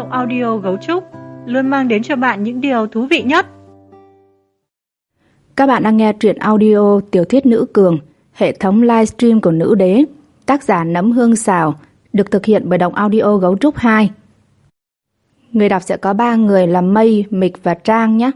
Giọng audio Gấu Trúc luôn mang đến cho bạn những điều thú vị nhất. Các bạn đang nghe truyện audio Tiểu thuyết Nữ Cường, hệ thống livestream của Nữ Đế, tác giả Nấm Hương Xào, được thực hiện bởi Đọc Audio Gấu Trúc 2. Người đọc sẽ có 3 người là Mây, Mịch và Trang nhé.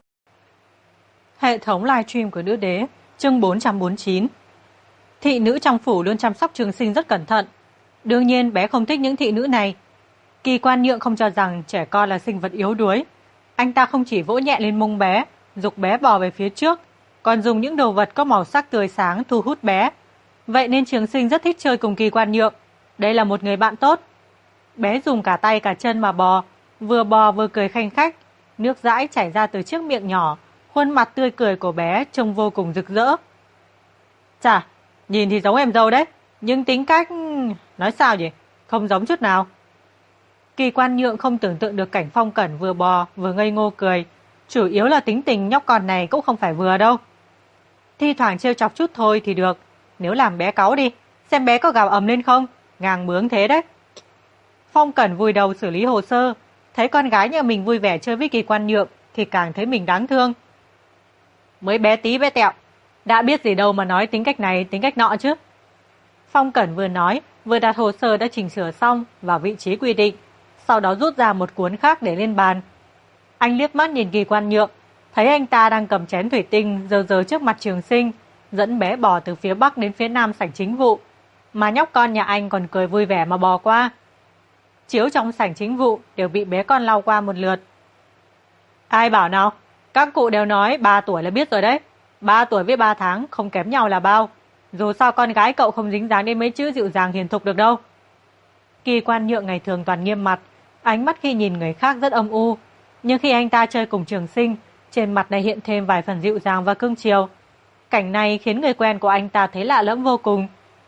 Hệ thống livestream của Nữ Đế, chương 449. Thị nữ trong phủ luôn chăm sóc Trường Sinh rất cẩn thận. Đương nhiên bé không thích những thị nữ này. Kỳ Quan Nhượng không cho rằng trẻ con là sinh vật yếu đuối. Anh ta không chỉ vỗ nhẹ lên mông bé, giục bé bò về phía trước, còn dùng những đồ vật có màu sắc tươi sáng thu hút bé. Vậy nên Trường Sinh rất thích chơi cùng Kỳ Quan Nhượng. Đây là một người bạn tốt. Bé dùng cả tay cả chân mà bò vừa cười khanh khách. Nước dãi chảy ra từ chiếc miệng nhỏ, khuôn mặt tươi cười của bé trông vô cùng rực rỡ. Chà, nhìn thì giống em dâu đấy, nhưng tính cách... nói sao nhỉ? Không giống chút nào. Kỳ Quan Nhượng không tưởng tượng được cảnh Phong Cẩn vừa bò vừa ngây ngô cười. Chủ yếu là tính tình nhóc con này cũng không phải vừa đâu. Thi thoảng trêu chọc chút thôi thì được. Nếu làm bé cáu đi, xem bé có gào ầm lên không. Ngang bướng thế đấy. Phong Cẩn vùi đầu xử lý hồ sơ. Thấy con gái nhà mình vui vẻ chơi với Kỳ Quan Nhượng thì càng thấy mình đáng thương. Mới bé tí bé tẹo, đã biết gì đâu mà nói tính cách này tính cách nọ chứ. Phong Cẩn vừa nói vừa đặt hồ sơ đã chỉnh sửa xong vào vị trí quy định, sau đó rút ra một cuốn khác để lên bàn. Anh liếc mắt nhìn Kỳ Quan Nhượng, thấy anh ta đang cầm chén thủy tinh giơ trước mặt Trường Sinh, dẫn bé bò từ phía bắc đến phía nam sảnh chính vụ, mà nhóc con nhà anh còn cười vui vẻ mà bò qua. Chiếu trong sảnh chính vụ đều bị bé con lau qua một lượt. Ai bảo nào, các cụ đều nói 3 tuổi là biết rồi đấy. 3 tuổi với 3 tháng không kém nhau là bao. Dù sao con gái cậu không dính dáng đến mấy chữ dịu dàng hiền thục được đâu. Kỳ Quan Nhượng ngày thường toàn nghiêm mặt, ánh mắt khi nhìn người khác rất âm u, nhưng khi anh ta chơi cùng Trường Sinh, trên mặt này hiện thêm vài phần dịu dàng và cương chiều. Cảnh này khiến người quen của anh ta thấy lạ lẫm vô cùng.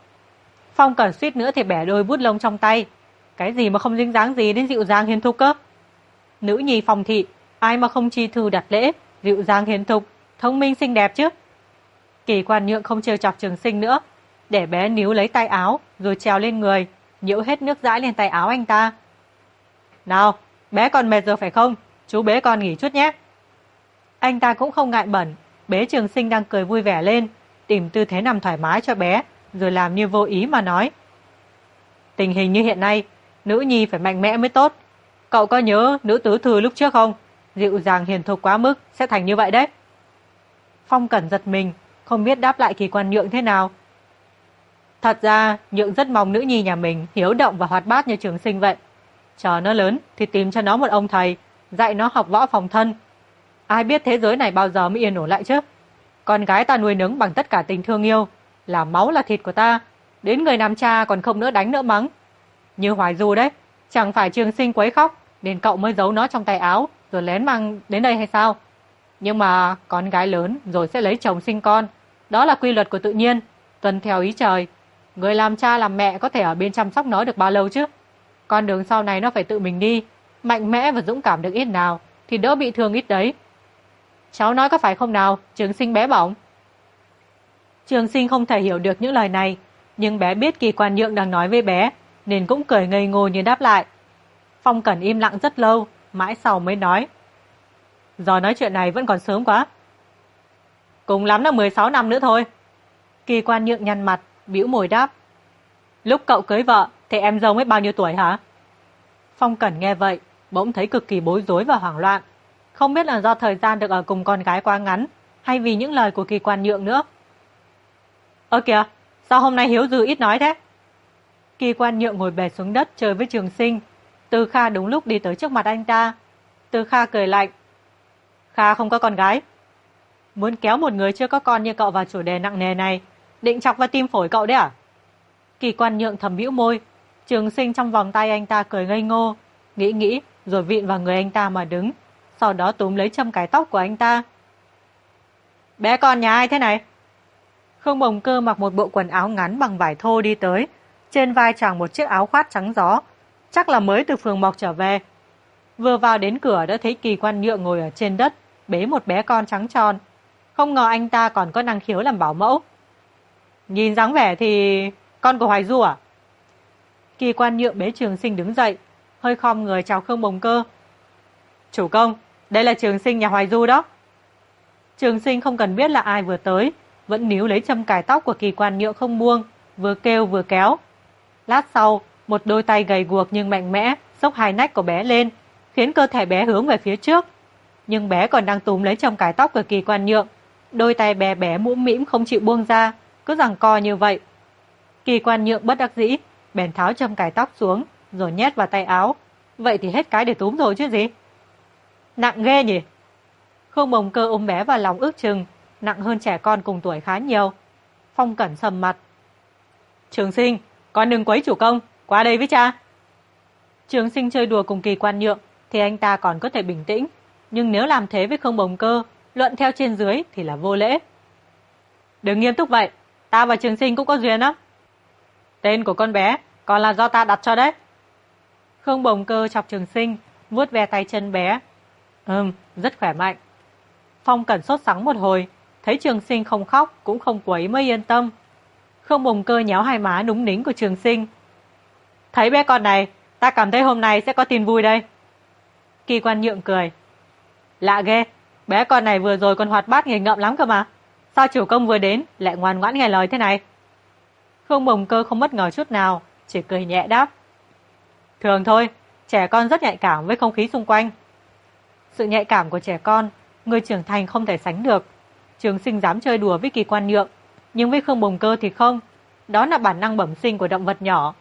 Phong Cẩn suýt nữa thì bẻ đôi bút lông trong tay. Cái gì mà không dính dáng gì đến dịu dàng hiền thục cơ? Nữ nhi Phong thị, ai mà không chi thư đặt lễ, dịu dàng hiền thục, thông minh xinh đẹp chứ? Kỳ Quan Nhượng không trêu chọc Trường Sinh nữa, để bé níu lấy tay áo rồi trèo lên người, nhiễu hết nước dãi lên tay áo anh ta. Nào, bé còn mệt rồi phải không? Chú bế con nghỉ chút nhé. Anh ta cũng không ngại bẩn, bế Trường Sinh đang cười vui vẻ lên, tìm tư thế nằm thoải mái cho bé, rồi làm như vô ý mà nói. Tình hình như hiện nay, nữ nhi phải mạnh mẽ mới tốt. Cậu có nhớ nữ tứ thư lúc trước không? Dịu dàng hiền thục quá mức sẽ thành như vậy đấy. Phong Cẩn giật mình, không biết đáp lại Kỳ Quan Nhượng thế nào. Thật ra Nhượng rất mong nữ nhi nhà mình hiếu động và hoạt bát như Trường Sinh vậy. Chờ nó lớn thì tìm cho nó một ông thầy, dạy nó học võ phòng thân. Ai biết thế giới này bao giờ mới yên ổn lại chứ? Con gái ta nuôi nấng bằng tất cả tình thương yêu, là máu là thịt của ta, đến người làm cha còn không nỡ đánh nỡ mắng. Như Hoài Du đấy, chẳng phải Trường Sinh quấy khóc nên cậu mới giấu nó trong tay áo rồi lén mang đến đây hay sao? Nhưng mà con gái lớn rồi sẽ lấy chồng sinh con, đó là quy luật của tự nhiên, tuân theo ý trời. Người làm cha làm mẹ có thể ở bên chăm sóc nó được bao lâu chứ? Con đường sau này nó phải tự mình đi, mạnh mẽ và dũng cảm được ít nào thì đỡ bị thương ít đấy. Cháu nói có phải không nào, Trường Sinh bé bỏng? Trường Sinh không thể hiểu được những lời này, nhưng bé biết Kỳ Quan Nhượng đang nói với bé, nên cũng cười ngây ngô như đáp lại. Phong Cẩn im lặng rất lâu, mãi sau mới nói. Giờ nói chuyện này vẫn còn sớm quá. Cùng lắm là 16 năm nữa thôi. Kỳ Quan Nhượng nhăn mặt, bĩu môi đáp. Lúc cậu cưới vợ thì em dâu mới bao nhiêu tuổi hả? Phong Cẩn nghe vậy, bỗng thấy cực kỳ bối rối và hoảng loạn. Không biết là do thời gian được ở cùng con gái quá ngắn, hay vì những lời của Kỳ Quan Nhượng nữa. Ơ kìa, sao hôm nay Hiếu Dư ít nói thế? Kỳ Quan Nhượng ngồi bệt xuống đất chơi với Trường Sinh. Từ Kha đúng lúc đi tới trước mặt anh ta. Từ Kha cười lạnh. Kha không có con gái. Muốn kéo một người chưa có con như cậu vào chủ đề nặng nề này, định chọc vào tim phổi cậu đấy à? Kỳ Quan Nhượng thầm bĩu môi. Trường Sinh trong vòng tay anh ta cười ngây ngô, nghĩ rồi vịn vào người anh ta mà đứng, sau đó túm lấy châm cài tóc của anh ta. Bé con nhà ai thế này? Khương Bồng Cơ mặc một bộ quần áo ngắn bằng vải thô đi tới, trên vai choàng một chiếc áo khoác trắng gió, chắc là mới từ phường Mộc trở về. Vừa vào đến cửa đã thấy Kỳ Quan Nhượng ngồi ở trên đất, bế một bé con trắng tròn. Không ngờ anh ta còn có năng khiếu làm bảo mẫu. Nhìn dáng vẻ thì con của Hoài Du à? Kỳ Quan Nhượng bế Trường Sinh đứng dậy, hơi khom người chào Khương Bồng Cơ. Chủ công, đây là Trường Sinh nhà Hoài Du đó. Trường Sinh không cần biết là ai vừa tới, vẫn níu lấy châm cài tóc của Kỳ Quan Nhượng không buông, vừa kêu vừa kéo. Lát sau, một đôi tay gầy guộc nhưng mạnh mẽ xốc hai nách của bé lên, khiến cơ thể bé hướng về phía trước. Nhưng bé còn đang túm lấy châm cài tóc của Kỳ Quan Nhượng, đôi tay bé bé mũm mĩm không chịu buông ra, cứ giằng co như vậy. Kỳ Quan Nhượng bất đắc dĩ, bèn tháo châm cài tóc xuống, rồi nhét vào tay áo. Vậy thì hết cái để túm rồi chứ gì. Nặng ghê nhỉ? Khương Bồng Cơ ôm bé vào lòng ước chừng nặng hơn trẻ con cùng tuổi khá nhiều. Phong Cẩn sầm mặt. Trường Sinh, con đừng quấy chủ công, qua đây với cha. Trường Sinh chơi đùa cùng Kỳ Quan Nhượng thì anh ta còn có thể bình tĩnh, nhưng nếu làm thế với Khương Bồng Cơ, luận theo trên dưới thì là vô lễ. Đừng nghiêm túc vậy, ta và Trường Sinh cũng có duyên lắm. Tên của con bé còn là do ta đặt cho đấy. Khương Bồng Cơ chọc Trường Sinh, vuốt ve tay chân bé. Rất khỏe mạnh. Phong Cẩn sốt sắng một hồi, thấy Trường Sinh không khóc cũng không quấy mới yên tâm. Khương Bồng Cơ nhéo hai má núng nính của Trường Sinh. Thấy bé con này, ta cảm thấy hôm nay sẽ có tin vui đây. Kỳ Quan Nhượng cười. Lạ ghê, bé con này vừa rồi còn hoạt bát nghịch ngợm lắm cơ mà. Sao chủ công vừa đến lại ngoan ngoãn nghe lời thế này? Khương Bồng Cơ không bất ngờ chút nào, chỉ cười nhẹ đáp. Thường thôi, trẻ con rất nhạy cảm với không khí xung quanh. Sự nhạy cảm của trẻ con, người trưởng thành không thể sánh được. Trường Sinh dám chơi đùa với Kỳ Quan Nhượng, nhưng với Khương Bồng Cơ thì không. Đó là bản năng bẩm sinh của động vật nhỏ.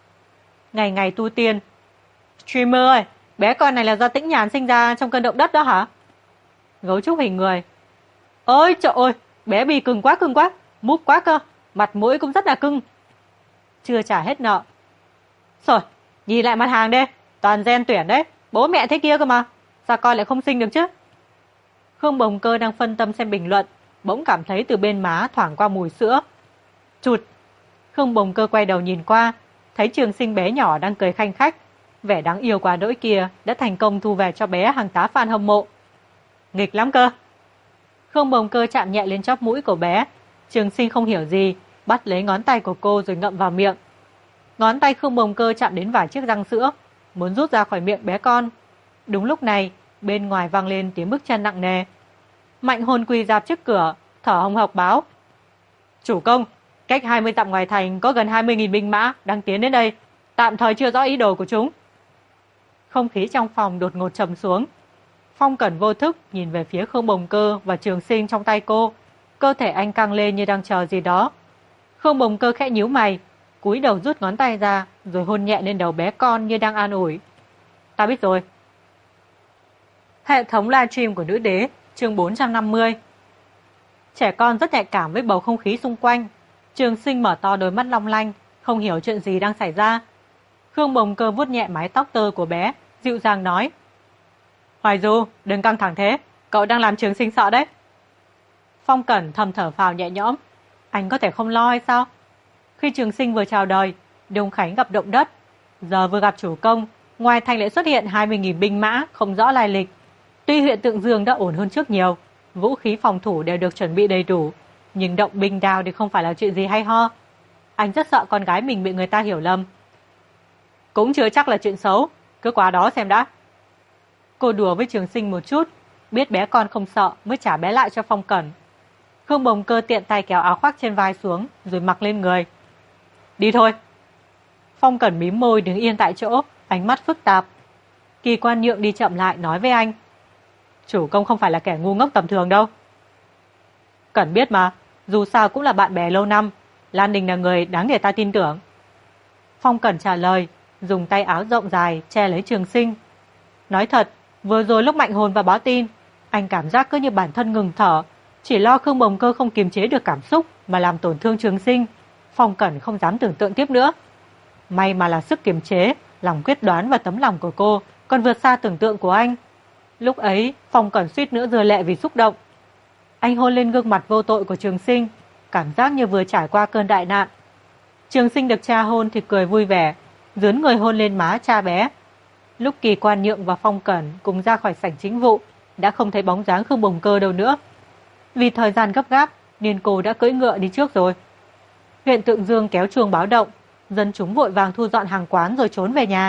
Ngày ngày tu tiên. Streamer ơi, bé con này là do Tĩnh Nhàn sinh ra trong cơn động đất đó hả? Gấu trúc hình người. Ôi trời ơi, bé Bì cưng quá, múp quá cơ, mặt mũi cũng rất là cưng. Chưa trả hết nợ. Rồi, nhìn lại mặt hàng đi, toàn gen tuyển đấy, bố mẹ thế kia cơ mà, sao con lại không sinh được chứ? Khương Bồng Cơ đang phân tâm xem bình luận, bỗng cảm thấy từ bên má thoảng qua mùi sữa. Chụt! Khương Bồng Cơ quay đầu nhìn qua, thấy Trường Sinh bé nhỏ đang cười khanh khách, vẻ đáng yêu quá đỗi kia đã thành công thu về cho bé hàng tá fan hâm mộ. Nghịch lắm cơ! Khương Bồng Cơ chạm nhẹ lên chóp mũi của bé. Trường Sinh không hiểu gì, bắt lấy ngón tay của cô rồi ngậm vào miệng. Ngón tay Khương Bồng Cơ chạm đến vài chiếc răng sữa, muốn rút ra khỏi miệng bé con. Đúng lúc này, bên ngoài vang lên tiếng bước chân nặng nề. Mạnh Hồn quỳ rạp trước cửa, thở hồng hộc báo. Chủ công, cách 20 dặm ngoài thành có gần 20.000 binh mã đang tiến đến đây, tạm thời chưa rõ ý đồ của chúng. Không khí trong phòng đột ngột trầm xuống. Phong Cẩn vô thức nhìn về phía Khương Bồng Cơ và Trường Sinh trong tay cô, cơ thể anh căng lên như đang chờ gì đó. Khương Bồng Cơ khẽ nhíu mày, cúi đầu rút ngón tay ra, rồi hôn nhẹ lên đầu bé con như đang an ủi. Ta biết rồi. Hệ thống livestream của Nữ Đế, chương 450. Trẻ con rất nhạy cảm với bầu không khí xung quanh. Trường Sinh mở to đôi mắt long lanh, không hiểu chuyện gì đang xảy ra. Khương Bồng Cơ vuốt nhẹ mái tóc tơ của bé, dịu dàng nói. Hoài Du, đừng căng thẳng thế, cậu đang làm Trường Sinh sợ đấy. Phong Cẩn thầm thở phào nhẹ nhõm. Anh có thể không lo hay sao? Khi Trường Sinh vừa chào đời, Đông Khánh gặp động đất. Giờ vừa gặp chủ công, ngoài thành lại xuất hiện 20.000 binh mã không rõ lai lịch. Tuy huyện Tượng Dương đã ổn hơn trước nhiều, vũ khí phòng thủ đều được chuẩn bị đầy đủ, nhưng động binh đao thì không phải là chuyện gì hay ho. Anh rất sợ con gái mình bị người ta hiểu lầm. Cũng chưa chắc là chuyện xấu, cứ qua đó xem đã. Cô đùa với Trường Sinh một chút, biết bé con không sợ mới trả bé lại cho Phong Cẩn. Khương Bồng Cơ tiện tay kéo áo khoác trên vai xuống rồi mặc lên người. Đi thôi. Phong Cẩn mím môi đứng yên tại chỗ, ánh mắt phức tạp. Kỳ Quan Nhượng đi chậm lại nói với anh. Chủ công không phải là kẻ ngu ngốc tầm thường đâu. Cẩn biết mà, dù sao cũng là bạn bè lâu năm, Lan Đình là người đáng để ta tin tưởng. Phong Cẩn trả lời, dùng tay áo rộng dài che lấy Trường Sinh. Nói thật, vừa rồi lúc Mạnh Hồn vào báo tin, anh cảm giác cứ như bản thân ngừng thở, chỉ lo Khương Bồng Cơ không kiềm chế được cảm xúc mà làm tổn thương Trường Sinh. Phong Cẩn không dám tưởng tượng tiếp nữa. May mà là sức kiềm chế, lòng quyết đoán và tấm lòng của cô còn vượt xa tưởng tượng của anh. Lúc ấy, Phong Cẩn suýt nữa rơi lệ vì xúc động. Anh hôn lên gương mặt vô tội của Trường Sinh, cảm giác như vừa trải qua cơn đại nạn. Trường Sinh được cha hôn thì cười vui vẻ, dướn người hôn lên má cha bé. Lúc Kỳ Quan Nhượng và Phong Cẩn cùng ra khỏi sảnh chính vụ, đã không thấy bóng dáng Khương Bồng Cơ đâu nữa. Vì thời gian gấp gáp, nên cô đã cưỡi ngựa đi trước rồi. Huyện Tượng Dương kéo chuông báo động, dân chúng vội vàng thu dọn hàng quán rồi trốn về nhà.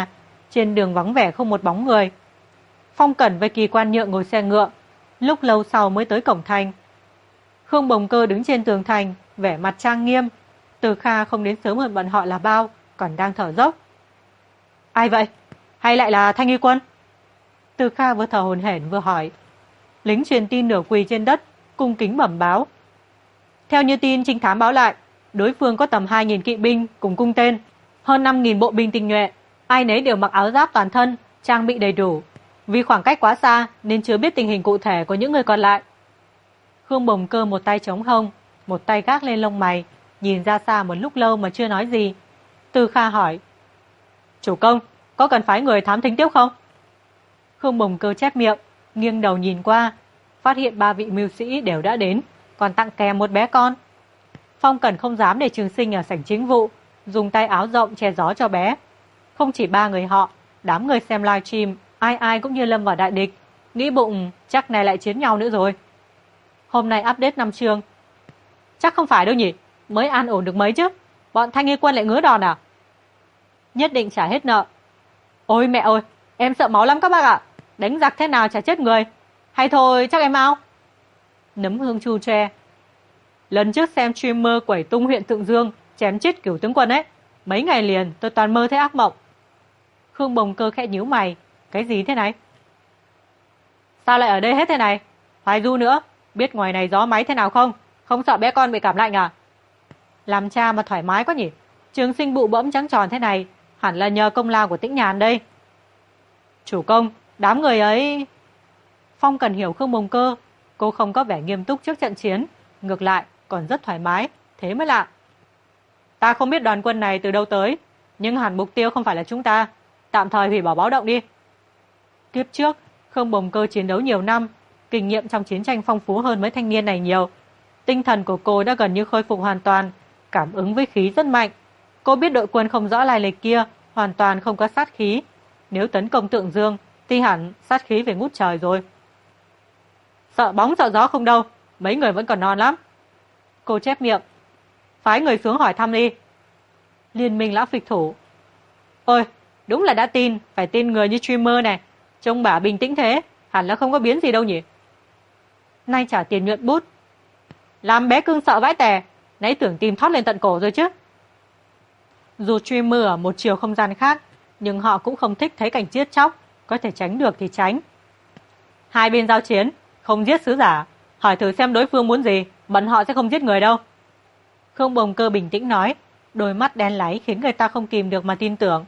Trên đường vắng vẻ không một bóng người. Phong Cẩn với Kỳ Quan Nhượng ngồi xe ngựa, lúc lâu sau mới tới cổng thành. Khương Bồng Cơ đứng trên tường thành, vẻ mặt trang nghiêm. Từ Kha không đến sớm hơn bọn họ là bao, còn đang thở dốc. Ai vậy? Hay lại là Thanh Y Quân? Từ Kha vừa thở hổn hển vừa hỏi. Lính truyền tin nửa quỳ trên đất, cung kính bẩm báo. Theo như tin trinh thám báo lại, đối phương có tầm 2.000 kỵ binh cùng cung tên, hơn 5.000 bộ binh tinh nhuệ, ai nấy đều mặc áo giáp toàn thân, trang bị đầy đủ. Vì khoảng cách quá xa nên chưa biết tình hình cụ thể của những người còn lại. Khương Bồng Cơ một tay chống hông, một tay gác lên lông mày, nhìn ra xa một lúc lâu mà chưa nói gì. Từ Kha hỏi. Chủ công, có cần phái người thám thính tiếp không? Khương Bồng Cơ chép miệng, nghiêng đầu nhìn qua, phát hiện 3 vị mưu sĩ đều đã đến, còn tặng kèm một bé con. Phong Cẩn không dám để Trường Sinh ở sảnh chính vụ, dùng tay áo rộng che gió cho bé. Không chỉ 3 người họ, đám người xem livestream, ai ai cũng như lâm vào đại địch, nghĩ bụng chắc này lại chiến nhau nữa rồi. Hôm nay update 5 chương. Chắc không phải đâu nhỉ, mới an ổn được mấy chứ, bọn Thanh Y Quân lại ngứa đòn à? Nhất định trả hết nợ. Ôi mẹ ơi, em sợ máu lắm các bác ạ, đánh giặc thế nào chả chết người. Hay thôi chắc em ao. Nấm Hương Chu tre. Lần trước xem streamer quẩy tung huyện Thượng Dương chém chết Cửu tướng quân ấy, mấy ngày liền tôi toàn mơ thấy ác mộng. Khương Bồng Cơ khẽ nhíu mày. Cái gì thế này? Sao lại ở đây hết thế này? Hoài Du nữa, biết ngoài này gió máy thế nào không? Không sợ bé con bị cảm lạnh à? Làm cha mà thoải mái quá nhỉ. Trường Sinh bụ bẫm trắng tròn thế này hẳn là nhờ công lao của Tĩnh Nhàn đây. Chủ công, đám người ấy... Phong Cần hiểu Khương Bồng Cơ, cô không có vẻ nghiêm túc trước trận chiến, ngược lại còn rất thoải mái, thế mới lạ. Ta không biết đoàn quân này từ đâu tới, nhưng hẳn mục tiêu không phải là chúng ta, tạm thời hủy bỏ báo động đi. Tiếp trước, Khương Bồng Cơ chiến đấu nhiều năm, kinh nghiệm trong chiến tranh phong phú hơn mấy thanh niên này nhiều. Tinh thần của cô đã gần như khôi phục hoàn toàn, cảm ứng với khí rất mạnh. Cô biết đội quân không rõ lai lịch kia hoàn toàn không có sát khí. Nếu tấn công Tượng Dương thì hẳn sát khí về ngút trời rồi. Sợ bóng sợ gió không đâu, mấy người vẫn còn non lắm. Cô chép miệng. Phái người xuống hỏi thăm đi. Liên minh lão phịch thủ. Ôi, đúng là đã tin, phải tin người như streamer này. Trông bà bình tĩnh thế, hẳn là không có biến gì đâu nhỉ. Nay trả tiền nhuận bút. Làm bé cưng sợ vãi tè, nãy tưởng tìm thoát lên tận cổ rồi chứ. Dù streamer ở một chiều không gian khác, nhưng họ cũng không thích thấy cảnh giết chóc, có thể tránh được thì tránh. Hai bên giao chiến, không giết sứ giả, hỏi thử xem đối phương muốn gì, bọn họ sẽ không giết người đâu. Khương Bồng Cơ bình tĩnh nói, đôi mắt đen láy khiến người ta không kìm được mà tin tưởng.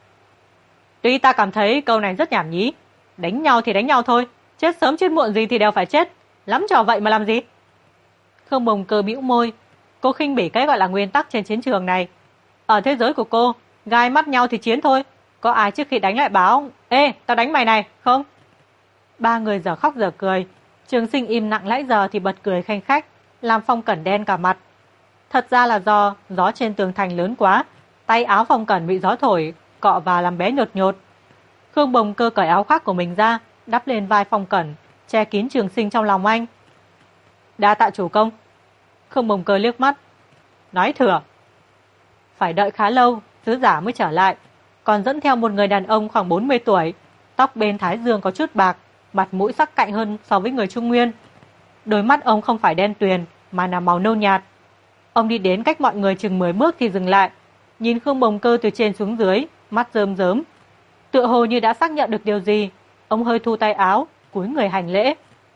Tuy ta cảm thấy câu này rất nhảm nhí, đánh nhau thì đánh nhau thôi, chết sớm chết muộn gì thì đều phải chết, lắm trò vậy mà làm gì. Khương Bồng Cơ bĩu môi, cô khinh bỉ cái gọi là nguyên tắc trên chiến trường này. Ở thế giới của cô, gai mắt nhau thì chiến thôi, có ai trước khi đánh lại báo, ê, tao đánh mày này, không? Ba người giờ khóc giờ cười, Trường Sinh im lặng nãy giờ thì bật cười khanh khách, làm Phong Cẩn đen cả mặt. Thật ra là do gió trên tường thành lớn quá, tay áo Phong Cẩn bị gió thổi, cọ vào làm bé nhột nhột. Khương Bồng Cơ cởi áo khoác của mình ra, đắp lên vai Phong Cẩn, che kín Trường Sinh trong lòng anh. Đa tạ chủ công. Khương Bồng Cơ liếc mắt. Nói thừa. Phải đợi khá lâu, sứ giả mới trở lại, còn dẫn theo một người đàn ông khoảng 40 tuổi, tóc bên thái dương có chút bạc, mặt mũi sắc cạnh hơn so với người Trung Nguyên. Đôi mắt ông không phải đen tuyền, mà là màu nâu nhạt. Ông đi đến cách mọi người chừng 10 bước thì dừng lại, nhìn Khương Bồng Cơ từ trên xuống dưới, mắt rơm rớm. Tựa hồ như đã xác nhận được điều gì, ông hơi thu tay áo, cúi người hành lễ.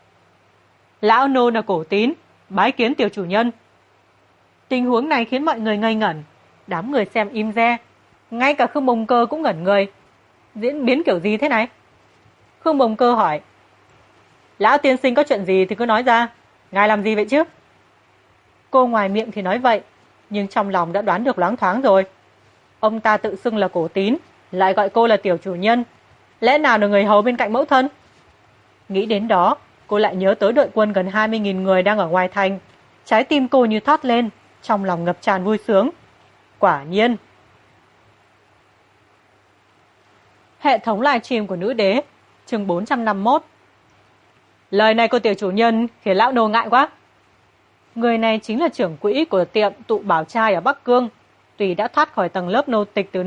Lão nô là Cổ Tín, bái kiến tiểu chủ nhân. Tình huống này khiến mọi người ngây ngẩn, đám người xem im re, ngay cả Khương Bồng Cơ cũng ngẩn người. Diễn biến kiểu gì thế này? Khương Bồng Cơ hỏi. Lão tiên sinh có chuyện gì thì cứ nói ra, ngài làm gì vậy chứ? Cô ngoài miệng thì nói vậy, nhưng trong lòng đã đoán được loáng thoáng rồi. Ông ta tự xưng là Cổ Tín, lại gọi cô là tiểu chủ nhân, lẽ nào là người hầu bên cạnh mẫu thân? Nghĩ đến đó, cô lại nhớ tới đội quân gần 20.000 người đang ở ngoài thành. Trái tim cô như thoát lên, trong lòng ngập tràn vui sướng. Quả nhiên. Hệ thống livestream của nữ đế, chương 451. Lời này của tiểu chủ nhân khiến lão nô ngại quá. Người này chính là trưởng quỹ của tiệm tụ bảo trai ở Bắc Cương. Tuy đã thoát khỏi tầng lớp nô tịch từ lâu,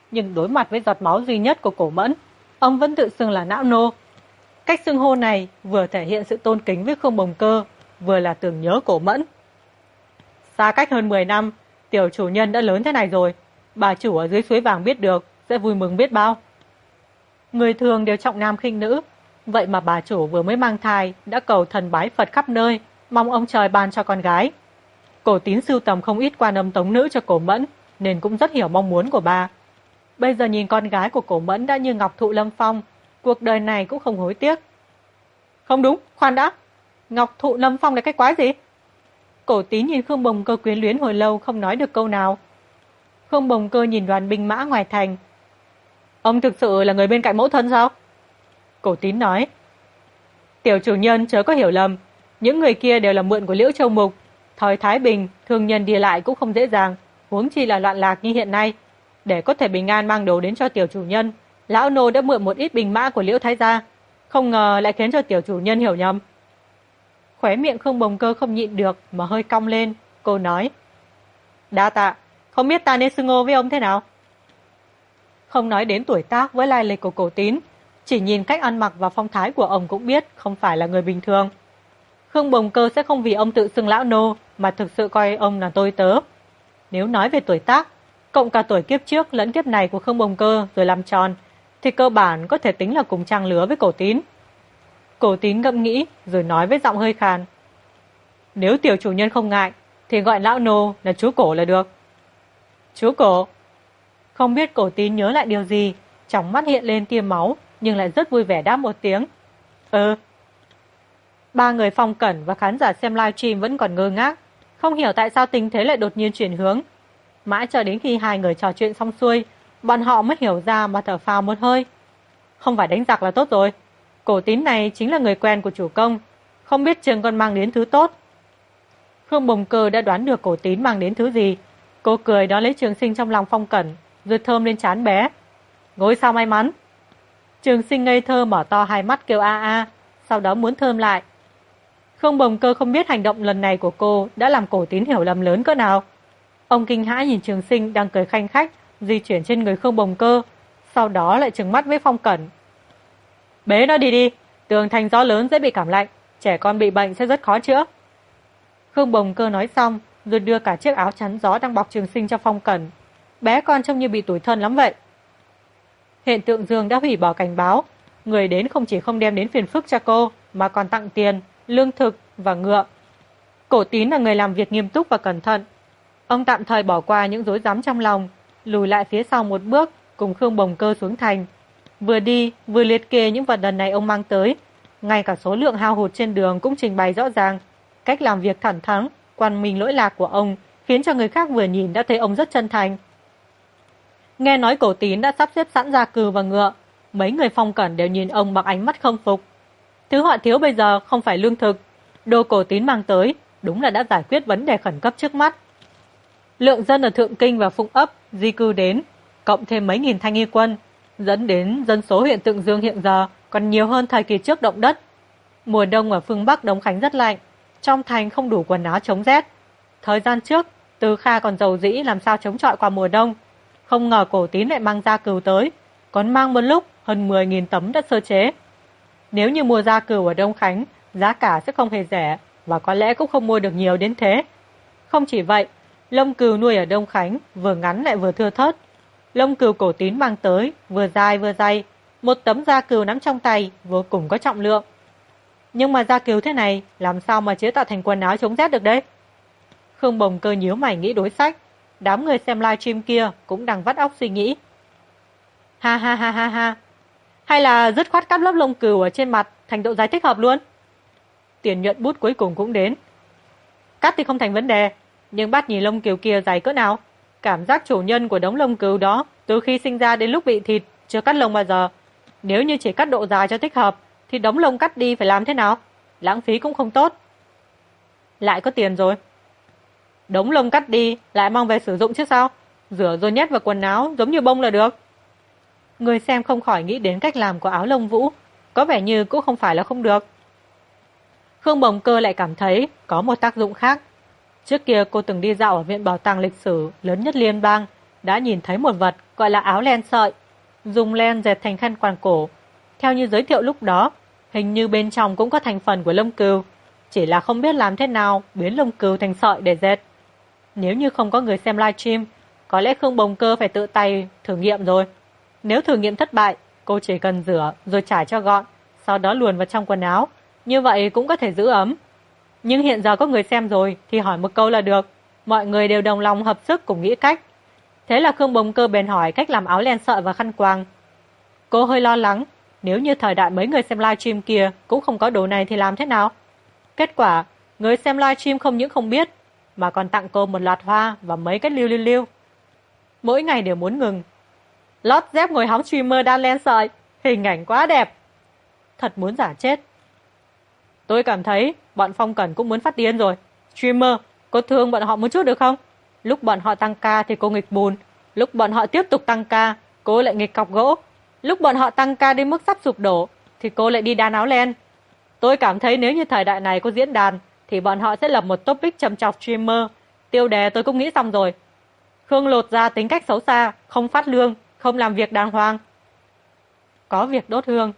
nhưng đối mặt với giọt máu duy nhất của Cổ Mẫn, ông vẫn tự xưng là não nô. Cách xưng hô này vừa thể hiện sự tôn kính với Khương Bồng Cơ, vừa là tưởng nhớ Cổ Mẫn. Xa cách hơn 10 năm, tiểu chủ nhân đã lớn thế này rồi, bà chủ ở dưới suối vàng biết được sẽ vui mừng biết bao. Người thường đều trọng nam khinh nữ, vậy mà bà chủ vừa mới mang thai đã cầu thần bái Phật khắp nơi, mong ông trời ban cho con gái. Cổ Tín sưu tầm không ít quan âm tống nữ cho Cổ Mẫn, nên cũng rất hiểu mong muốn của bà. Bây giờ nhìn con gái của Cổ Mẫn đã như ngọc thụ lâm phong, cuộc đời này cũng không hối tiếc. Không đúng, khoan đã, ngọc thụ lâm phong là cái quái gì? Cổ Tín nhìn Khương Bồng Cơ quyến luyến hồi lâu không nói được câu nào. Khương Bồng Cơ nhìn đoàn binh mã ngoài thành. Ông thực sự là người bên cạnh mẫu thân sao? Cổ Tín nói. Tiểu chủ nhân chớ có hiểu lầm, những người kia đều là mượn của Liễu Châu Mục. Thời Thái Bình, thương nhân đi lại cũng không dễ dàng, huống chi là loạn lạc như hiện nay. Để có thể bình an mang đồ đến cho tiểu chủ nhân, lão nô đã mượn một ít binh mã của Liễu Thái gia, không ngờ lại khiến cho tiểu chủ nhân hiểu nhầm. Khóe miệng Khương Bồng Cơ không nhịn được mà hơi cong lên, cô nói. Đa tạ, không biết ta nên xưng hô với ông thế nào? Không nói đến tuổi tác với lai lịch của Cổ Tín, chỉ nhìn cách ăn mặc và phong thái của ông cũng biết không phải là người bình thường. Khương Bồng Cơ sẽ không vì ông tự xưng lão nô mà thực sự coi ông là tôi tớ. Nếu nói về tuổi tác, cộng cả tuổi kiếp trước lẫn kiếp này của Khương Bồng Cơ rồi làm tròn, thì cơ bản có thể tính là cùng trang lứa với Cổ Tín. Cổ Tín ngẫm nghĩ rồi nói với giọng hơi khàn. Nếu tiểu chủ nhân không ngại, thì gọi lão nô là chú Cổ là được. Chú Cổ. Không biết Cổ Tín nhớ lại điều gì, trong mắt hiện lên tia máu, nhưng lại rất vui vẻ đáp một tiếng. Ba người Phong Cẩn và khán giả xem livestream vẫn còn ngơ ngác, không hiểu tại sao tình thế lại đột nhiên chuyển hướng. Mãi cho đến khi hai người trò chuyện xong xuôi, bọn họ mới hiểu ra mà thở phào một hơi. Không phải đánh giặc là tốt rồi. Cổ Tín này chính là người quen của chủ công, không biết chừng còn mang đến thứ tốt. Khương Bồng Cơ đã đoán được Cổ Tín mang đến thứ gì. Cô cười đón lấy Trường Sinh trong lòng Phong Cẩn, rồi thơm lên trán bé. Ngôi sao may mắn. Trường Sinh ngây thơ mở to hai mắt kêu a a, sau đó muốn thơm lại. Khương Bồng Cơ không biết hành động lần này của cô đã làm Cổ Tín hiểu lầm lớn cỡ nào. Ông kinh hãi nhìn Trường Sinh đang cười khanh khách di chuyển trên người Khương Bồng Cơ, sau đó lại trừng mắt với Phong Cẩn. Bế nó đi đi, tường thành gió lớn dễ bị cảm lạnh, trẻ con bị bệnh sẽ rất khó chữa. Khương Bồng Cơ nói xong, rồi đưa cả chiếc áo chắn gió đang bọc Trường Sinh cho Phong Cẩn. Bé con trông như bị tủi thân lắm vậy. Hiện tượng Dương đã hủy bỏ cảnh báo, người đến không chỉ không đem đến phiền phức cho cô, mà còn tặng tiền, lương thực và ngựa. Cổ Tín là người làm việc nghiêm túc và cẩn thận. Ông tạm thời bỏ qua những rối rắm trong lòng, lùi lại phía sau một bước, cùng Khương Bồng Cơ xuống thành. Vừa đi, vừa liệt kê những vật lần này ông mang tới. Ngay cả số lượng hao hụt trên đường cũng trình bày rõ ràng. Cách làm việc thẳng thắn, quằn mình lỗi lạc của ông khiến cho người khác vừa nhìn đã thấy ông rất chân thành. Nghe nói Cổ Tín đã sắp xếp sẵn gia cừ và ngựa, mấy người Phong Cẩn đều nhìn ông bằng ánh mắt khâm phục. Thứ họ thiếu bây giờ không phải lương thực, đồ Cổ Tín mang tới đúng là đã giải quyết vấn đề khẩn cấp trước mắt. Lượng dân ở Thượng Kinh và Phụng Ấp di cư đến, cộng thêm mấy nghìn thanh y quân, dẫn đến dân số huyện Tượng Dương hiện giờ còn nhiều hơn thời kỳ trước động đất. Mùa đông ở phương Bắc Đống Khánh rất lạnh, trong thành không đủ quần áo chống rét. Thời gian trước, Từ Kha còn dầu dĩ làm sao chống chọi qua mùa đông. Không ngờ Cổ Tín lại mang gia cừu tới, còn mang một lúc hơn 10.000 tấm đất sơ chế. Nếu như mua gia cừu ở Đông Khánh, giá cả sẽ không hề rẻ, và có lẽ cũng không mua được nhiều đến thế. Không chỉ vậy, lông cừu nuôi ở Đông Khánh vừa ngắn lại vừa thưa thớt. Lông cừu Cổ Tín mang tới vừa dài vừa dày, một tấm da cừu nắm trong tay vô cùng có trọng lượng. Nhưng mà da cừu thế này làm sao mà chế tạo thành quần áo chống rét được đấy? Khương Bồng Cơ nhíu mày nghĩ đối sách. Đám người xem livestream kia cũng đang vắt óc suy nghĩ. Ha ha ha ha ha. Hay là dứt khoát cắt lớp lông cừu ở trên mặt thành độ dài thích hợp luôn. Tiền nhuận bút cuối cùng cũng đến. Cắt thì không thành vấn đề, nhưng bắt nhìn lông cừu kia dày cỡ nào. Cảm giác chủ nhân của đống lông cừu đó từ khi sinh ra đến lúc bị thịt chưa cắt lông bao giờ. Nếu như chỉ cắt độ dài cho thích hợp thì đống lông cắt đi phải làm thế nào? Lãng phí cũng không tốt. Lại có tiền rồi. Đống lông cắt đi lại mang về sử dụng chứ sao? Rửa rồi nhét vào quần áo giống như bông là được. Người xem không khỏi nghĩ đến cách làm của áo lông vũ, có vẻ như cũng không phải là không được. Khương Bồng Cơ lại cảm thấy có một tác dụng khác. Trước kia cô từng đi dạo ở viện bảo tàng lịch sử lớn nhất liên bang, đã nhìn thấy một vật gọi là áo len sợi, dùng len dệt thành khăn quàng cổ. Theo như giới thiệu lúc đó, hình như bên trong cũng có thành phần của lông cừu, chỉ là không biết làm thế nào biến lông cừu thành sợi để dệt. Nếu như không có người xem livestream, có lẽ Khương Bồng Cơ phải tự tay thử nghiệm rồi. Nếu thử nghiệm thất bại, cô chỉ cần rửa rồi trải cho gọn, sau đó luồn vào trong quần áo, như vậy cũng có thể giữ ấm. Nhưng hiện giờ có người xem rồi thì hỏi một câu là được, mọi người đều đồng lòng hợp sức cùng nghĩ cách. Thế là Khương Bồng Cơ bèn hỏi cách làm áo len sợi và khăn quàng. Cô hơi lo lắng, nếu như thời đại mấy người xem livestream kia cũng không có đồ này thì làm thế nào? Kết quả, người xem livestream không những không biết, mà còn tặng cô một loạt hoa và mấy cái lưu. Mỗi ngày đều muốn ngừng. Lót dép ngồi hóng streamer đan len sợi, hình ảnh quá đẹp. Thật muốn giả chết. Tôi cảm thấy bọn Phong Cẩn cũng muốn phát điên rồi. Streamer, cô thương bọn họ một chút được không? Lúc bọn họ tăng ca thì cô nghịch bùn, lúc bọn họ tiếp tục tăng ca, cô lại nghịch cọc gỗ. Lúc bọn họ tăng ca đến mức sắp sụp đổ, thì cô lại đi đan áo len. Tôi cảm thấy nếu như thời đại này có diễn đàn, thì bọn họ sẽ lập một topic châm chọc streamer. Tiêu đề tôi cũng nghĩ xong rồi. Khương Lột Ra tính cách xấu xa, không phát lương, không làm việc đàng hoàng. Có việc đốt hương.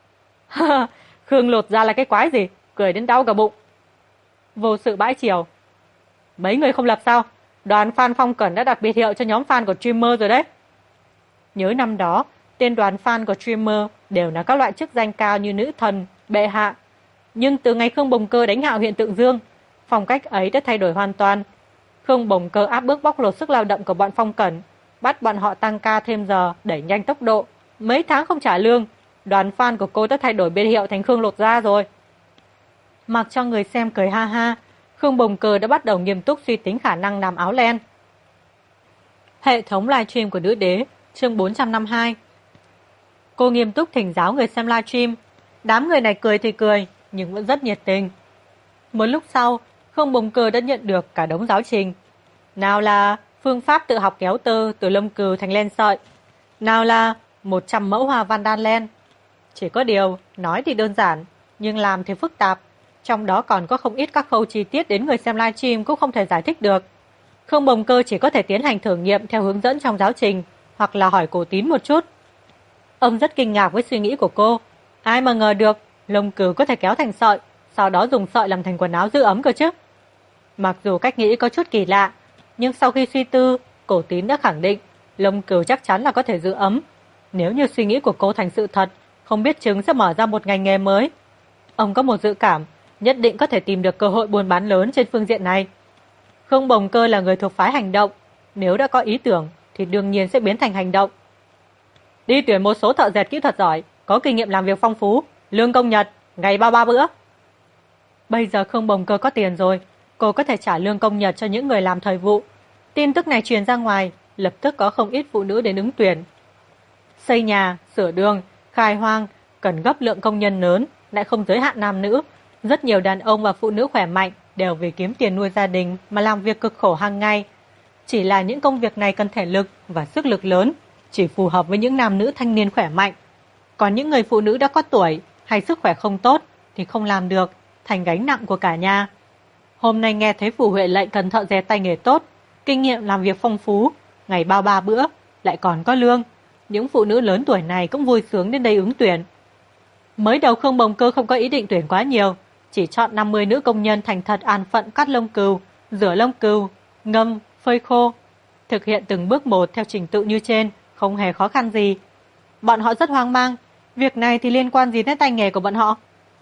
Khương Lột Ra là cái quái gì? Cười đến đau cả bụng. Vô sự bãi chiều. Mấy người không lập sao? Đoàn fan Phong Cẩn đã đặt biệt hiệu cho nhóm fan của streamer rồi đấy. Nhớ năm đó, tên đoàn fan của streamer đều là các loại chức danh cao như nữ thần, bệ hạ. Nhưng từ ngày Khương Bồng Cơ đánh hạ huyện Tượng Dương, phong cách ấy đã thay đổi hoàn toàn. Khương Bồng Cơ áp bức bóc lột sức lao động của bọn Phong Cẩn, bắt bọn họ tăng ca thêm giờ, đẩy nhanh tốc độ. Mấy tháng không trả lương, đoàn fan của cô đã thay đổi biệt hiệu thành Khương Lột Ra rồi. Mặc cho người xem cười ha ha, Khương Bồng Cơ đã bắt đầu nghiêm túc suy tính khả năng làm áo len. Hệ thống livestream của nữ đế, chương 452. Cô nghiêm túc thỉnh giáo người xem livestream. Đám người này cười thì cười, nhưng vẫn rất nhiệt tình. Một lúc sau, Khương Bồng Cơ đã nhận được cả đống giáo trình. Nào là phương pháp tự học kéo tơ từ lông cừu thành len sợi, nào là 100 mẫu hoa văn đan len. Chỉ có điều, nói thì đơn giản, nhưng làm thì phức tạp. Trong đó còn có không ít các khâu chi tiết đến người xem livestream cũng không thể giải thích được. Khương Bồng Cơ chỉ có thể tiến hành thử nghiệm theo hướng dẫn trong giáo trình, hoặc là hỏi Cổ Tín một chút. Ông rất kinh ngạc với suy nghĩ của cô. Ai mà ngờ được, lông cừu có thể kéo thành sợi, sau đó dùng sợi làm thành quần áo giữ ấm cơ chứ. Mặc dù cách nghĩ có chút kỳ lạ, nhưng sau khi suy tư, Cổ Tín đã khẳng định lông cừu chắc chắn là có thể giữ ấm. Nếu như suy nghĩ của cô thành sự thật, không biết chừng sẽ mở ra một ngành nghề mới. Ông có một dự cảm, nhất định có thể tìm được cơ hội buôn bán lớn trên phương diện này. Khương Bồng Cơ là người thuộc phái hành động, nếu đã có ý tưởng thì đương nhiên sẽ biến thành hành động. Đi tuyển một số thợ dệt kỹ thuật giỏi, có kinh nghiệm làm việc phong phú, lương công nhật, ngày bao 3 bữa. Bây giờ Khương Bồng Cơ có tiền rồi, cô có thể trả lương công nhật cho những người làm thời vụ. Tin tức này truyền ra ngoài, lập tức có không ít phụ nữ đến ứng tuyển. Xây nhà, sửa đường, khai hoang, cần gấp lượng công nhân lớn, lại không giới hạn nam nữ. Rất nhiều đàn ông và phụ nữ khỏe mạnh đều vì kiếm tiền nuôi gia đình mà làm việc cực khổ hàng ngày. Chỉ là những công việc này cần thể lực và sức lực lớn, chỉ phù hợp với những nam nữ thanh niên khỏe mạnh. Còn những người phụ nữ đã có tuổi hay sức khỏe không tốt thì không làm được, thành gánh nặng của cả nhà. Hôm nay nghe thấy Phủ Huệ lệnh cần thợ dệt tay nghề tốt, kinh nghiệm làm việc phong phú, ngày bao 3 bữa, lại còn có lương. Những phụ nữ lớn tuổi này cũng vui sướng đến đây ứng tuyển. Mới đầu Khương Bồng Cơ không có ý định tuyển quá nhiều, chỉ chọn 50 nữ công nhân thành thật an phận cắt lông cừu, rửa lông cừu, ngâm, phơi khô. Thực hiện từng bước một theo trình tự như trên, không hề khó khăn gì. Bọn họ rất hoang mang, việc này thì liên quan gì đến tay nghề của bọn họ.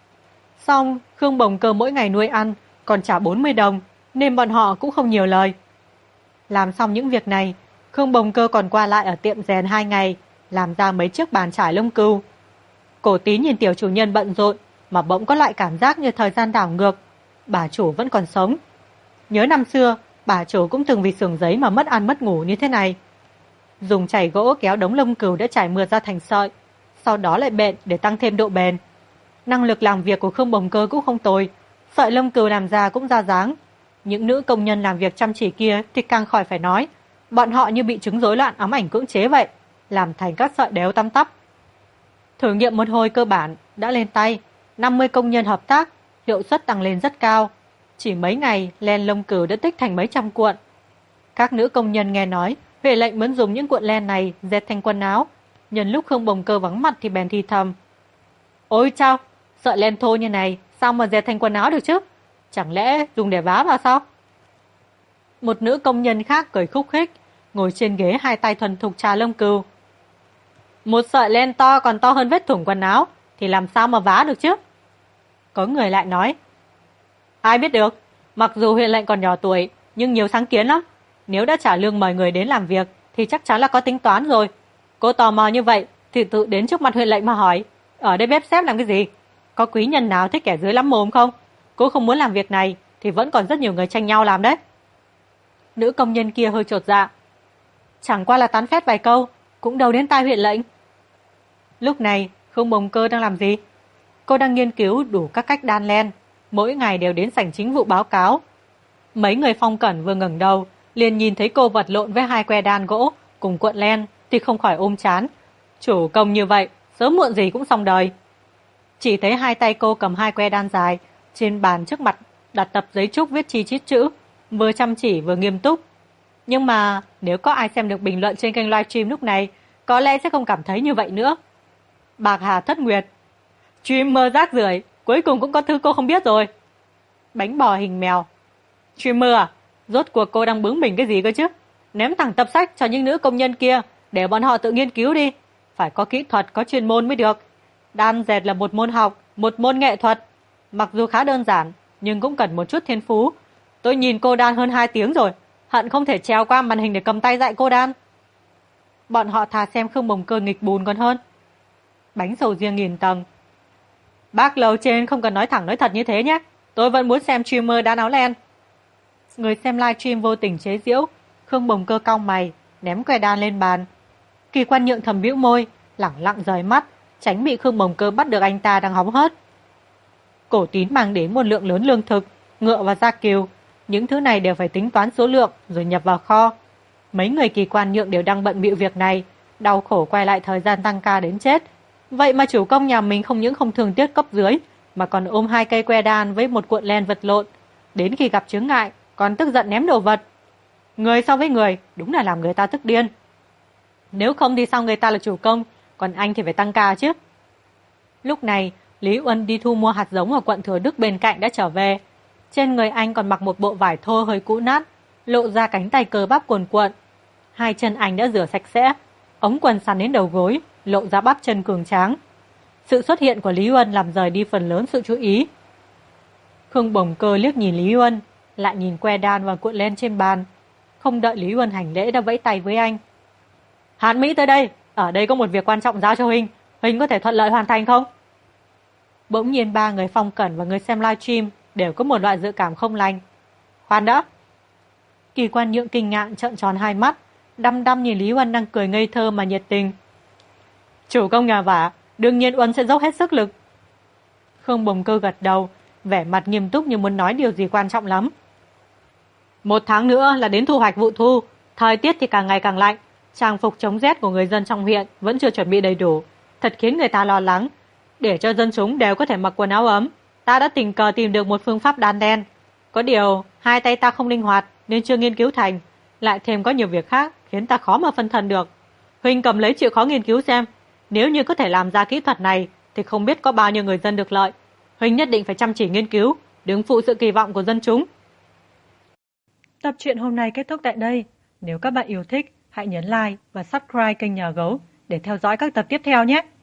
Xong, Khương Bồng Cơ mỗi ngày nuôi ăn, còn trả 40 đồng, nên bọn họ cũng không nhiều lời. Làm xong những việc này, Khương Bồng Cơ còn qua lại ở tiệm rèn 2 ngày, làm ra mấy chiếc bàn trải lông cừu. Cổ Tín nhìn tiểu chủ nhân bận rộn, mà bỗng có loại cảm giác như thời gian đảo ngược. Bà chủ vẫn còn sống. Nhớ năm xưa, bà chủ cũng từng vì xưởng giấy mà mất ăn mất ngủ như thế này. Dùng chày gỗ kéo đống lông cừu đã trải mượt ra thành sợi, sau đó lại bện để tăng thêm độ bền. Năng lực làm việc của Khương Bồng Cơ cũng không tồi, sợi lông cừu làm ra cũng ra dáng. Những nữ công nhân làm việc chăm chỉ kia thì càng khỏi phải nói, bọn họ như bị chứng rối loạn ám ảnh cưỡng chế vậy, làm thành các sợi đều tăm tắp. Thử nghiệm một hồi cơ bản đã lên tay, 50 công nhân hợp tác, hiệu suất tăng lên rất cao. Chỉ mấy ngày, len lông cừu đã tích thành mấy trăm cuộn. Các nữ công nhân nghe nói, Huệ lệnh muốn dùng những cuộn len này dệt thành quần áo. Nhân lúc Khương Bồng Cơ vắng mặt thì bèn thì thầm. Ôi chao, sợi len thô như này sao mà dệt thành quần áo được chứ? Chẳng lẽ dùng để vá vào sao? Một nữ công nhân khác cười khúc khích, ngồi trên ghế hai tay thuần thục trà lông cừu. Một sợi len to còn to hơn vết thủng quần áo thì làm sao mà vá được chứ? Có người lại nói. Ai biết được, mặc dù huyện lệnh còn nhỏ tuổi nhưng nhiều sáng kiến lắm. Nếu đã trả lương mời người đến làm việc thì chắc chắn là có tính toán rồi. Cô tò mò như vậy thì tự đến trước mặt huyện lệnh mà hỏi, ở đây bếp xếp làm cái gì? Có quý nhân nào thích kẻ dưới lắm mồm không? Cô không muốn làm việc này thì vẫn còn rất nhiều người tranh nhau làm đấy. Nữ công nhân kia hơi chột dạ. Chẳng qua là tán phét vài câu, cũng đâu đến tai huyện lệnh. Lúc này, Khương Bồng Cơ đang làm gì? Cô đang nghiên cứu đủ các cách đan len, mỗi ngày đều đến sảnh chính vụ báo cáo. Mấy người phong cẩn vừa ngẩng đầu, liền nhìn thấy cô vật lộn với hai que đan gỗ cùng cuộn len thì không khỏi ôm chán. Chủ công như vậy, sớm muộn gì cũng xong đời. Chỉ thấy hai tay cô cầm hai que đan dài, trên bàn trước mặt đặt tập giấy trúc viết chi chít chữ, vừa chăm chỉ vừa nghiêm túc. Nhưng mà nếu có ai xem được bình luận trên kênh livestream lúc này, có lẽ sẽ không cảm thấy như vậy nữa. Bạc Hà Thất Nguyệt. Streamer rác rưởi, cuối cùng cũng có thứ cô không biết rồi. Bánh bò hình mèo. Streamer à? Rốt cuộc cô đang bướng bỉnh cái gì cơ chứ? Ném thẳng tập sách cho những nữ công nhân kia, để bọn họ tự nghiên cứu đi. Phải có kỹ thuật, có chuyên môn mới được. Đan dệt là một môn học, một môn nghệ thuật. Mặc dù khá đơn giản, nhưng cũng cần một chút thiên phú. Tôi nhìn cô đan hơn 2 tiếng rồi, hận không thể trèo qua màn hình để cầm tay dạy cô đan. Bọn họ thà xem Khương Bồng Cơ nghịch bùn còn hơn. Bánh sầu riêng nghìn tầng. Bác lầu trên không cần nói thẳng nói thật như thế nhé. Tôi vẫn muốn xem streamer đan áo len. Người xem livestream vô tình chế giễu. Khương Bồng Cơ cau mày, ném que đan lên bàn. Kỳ Quan Nhượng thầm bĩu môi, lẳng lặng rời mắt, tránh bị Khương Bồng Cơ bắt được anh ta đang hóng hớt. Cổ Tín mang đến một lượng lớn lương thực, ngựa và gia kiều. Những thứ này đều phải tính toán số lượng rồi nhập vào kho. Mấy người Kỳ Quan Nhượng đều đang bận bịu việc này, đau khổ quay lại thời gian tăng ca đến chết. Vậy mà chủ công nhà mình không những không thương tiếc cấp dưới, mà còn ôm 2 cây que đan với một cuộn len vật lộn. Đến khi gặp chướng ngại, còn tức giận ném đồ vật. Người so với người, đúng là làm người ta tức điên. Nếu không thì sao người ta là chủ công, còn anh thì phải tăng ca chứ. Lúc này, Lý Uân đi thu mua hạt giống ở quận Thừa Đức bên cạnh đã trở về. Trên người anh còn mặc một bộ vải thô hơi cũ nát, lộ ra cánh tay cơ bắp cuồn cuộn. Hai chân anh đã rửa sạch sẽ, ống quần sắn đến đầu gối, lộ ra bắp chân cường tráng. Sự xuất hiện của Lý Uân làm rời đi phần lớn sự chú ý. Khương Bồng Cơ liếc nhìn Lý Uân, lại nhìn que đan và cuộn len trên bàn. Không đợi Lý Uân hành lễ đã vẫy tay với anh. Hán Mỹ tới đây, ở đây có một việc quan trọng giao cho Huynh. Huynh có thể thuận lợi hoàn thành không? Bỗng nhiên 3 người phong cẩn và người xem livestream đều có một loại dự cảm không lành. Khoan đã. Kỳ Quan Nhượng kinh ngạc trợn tròn hai mắt, đăm đăm nhìn Lý Uân đang cười ngây thơ mà nhiệt tình. Chủ công nhà vả, đương nhiên Uân sẽ dốc hết sức lực. Khương Bồng Cơ gật đầu, vẻ mặt nghiêm túc như muốn nói điều gì quan trọng lắm. 1 tháng nữa là đến thu hoạch vụ thu, thời tiết thì càng ngày càng lạnh, trang phục chống rét của người dân trong huyện vẫn chưa chuẩn bị đầy đủ, thật khiến người ta lo lắng. Để cho dân chúng đều có thể mặc quần áo ấm, ta đã tình cờ tìm được một phương pháp đan đen. Có điều, hai tay ta không linh hoạt nên chưa nghiên cứu thành, lại thêm có nhiều việc khác khiến ta khó mà phân thần được. Huynh cầm lấy chịu khó nghiên cứu xem, nếu như có thể làm ra kỹ thuật này thì không biết có bao nhiêu người dân được lợi. Huynh nhất định phải chăm chỉ nghiên cứu, đừng phụ sự kỳ vọng của dân chúng. Tập truyện hôm nay kết thúc tại đây. Nếu các bạn yêu thích, hãy nhấn like và subscribe kênh Nhà Gấu để theo dõi các tập tiếp theo nhé.